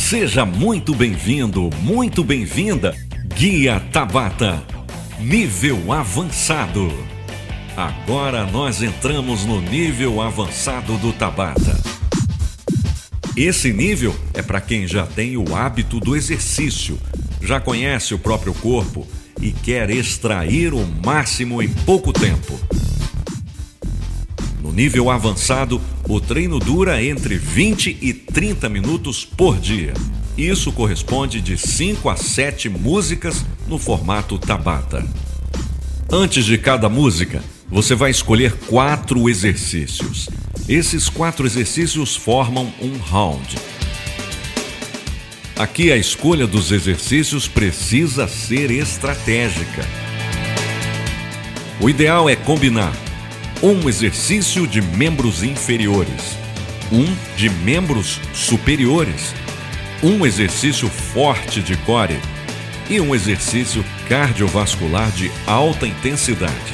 Seja muito bem-vindo, muito bem-vinda, Guia Tabata, nível avançado. Agora nós entramos no nível avançado do Tabata. Esse nível é para quem já tem o hábito do exercício, já conhece o próprio corpo e quer extrair o máximo em pouco tempo. No nível avançado, o treino dura entre 20 e 30 minutos por dia. Isso corresponde de 5 a 7 músicas no formato Tabata. Antes de cada música, você vai escolher 4 exercícios. Esses 4 exercícios formam um round. Aqui a escolha dos exercícios precisa ser estratégica. O ideal é combinar um exercício de membros inferiores, um de membros superiores, um exercício forte de core e um exercício cardiovascular de alta intensidade.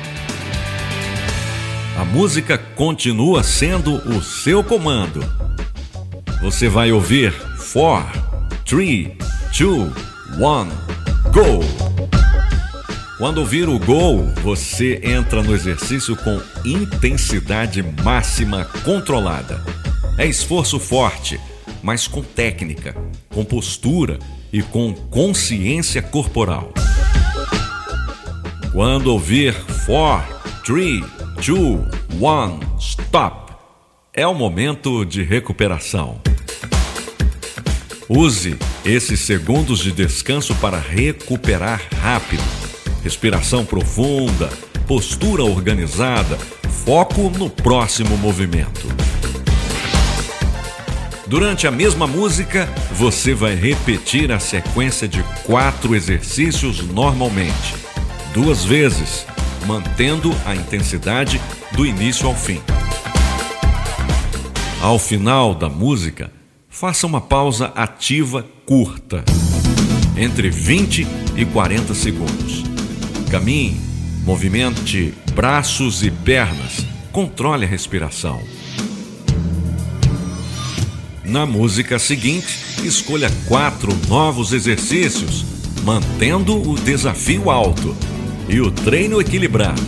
A música continua sendo o seu comando. Você vai ouvir 4, 3, 2, 1, go! Quando ouvir o go, você entra no exercício com intensidade máxima controlada. É esforço forte, mas com técnica, com postura e com consciência corporal. Quando ouvir 4, 3, 2, 1, stop, é o momento de recuperação. Use esses segundos de descanso para recuperar rápido. Respiração profunda, postura organizada, foco no próximo movimento. Durante a mesma música, você vai repetir a sequência de 4 exercícios normalmente, 2 vezes, mantendo a intensidade do início ao fim. Ao final da música, faça uma pausa ativa curta, entre 20 e 40 segundos. Caminhe, movimente braços e pernas, controle a respiração. Na música seguinte, escolha 4 novos exercícios, mantendo o desafio alto e o treino equilibrado.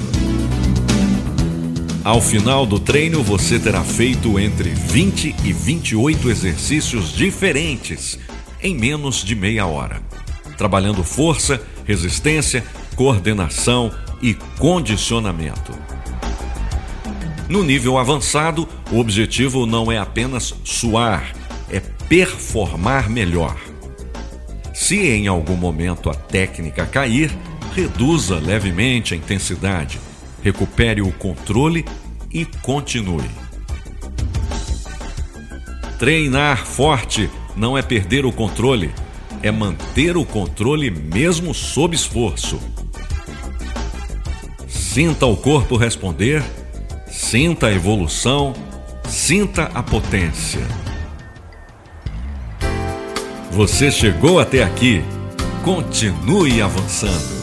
Ao final do treino, você terá feito entre 20 e 28 exercícios diferentes em menos de meia hora, trabalhando força, resistência, coordenação e condicionamento. No nível avançado, o objetivo não é apenas suar, é performar melhor. Se em algum momento a técnica cair, reduza levemente a intensidade, recupere o controle e continue. Treinar forte não é perder o controle, é manter o controle mesmo sob esforço. Sinta o corpo responder, sinta a evolução, sinta a potência. Você chegou até aqui, continue avançando.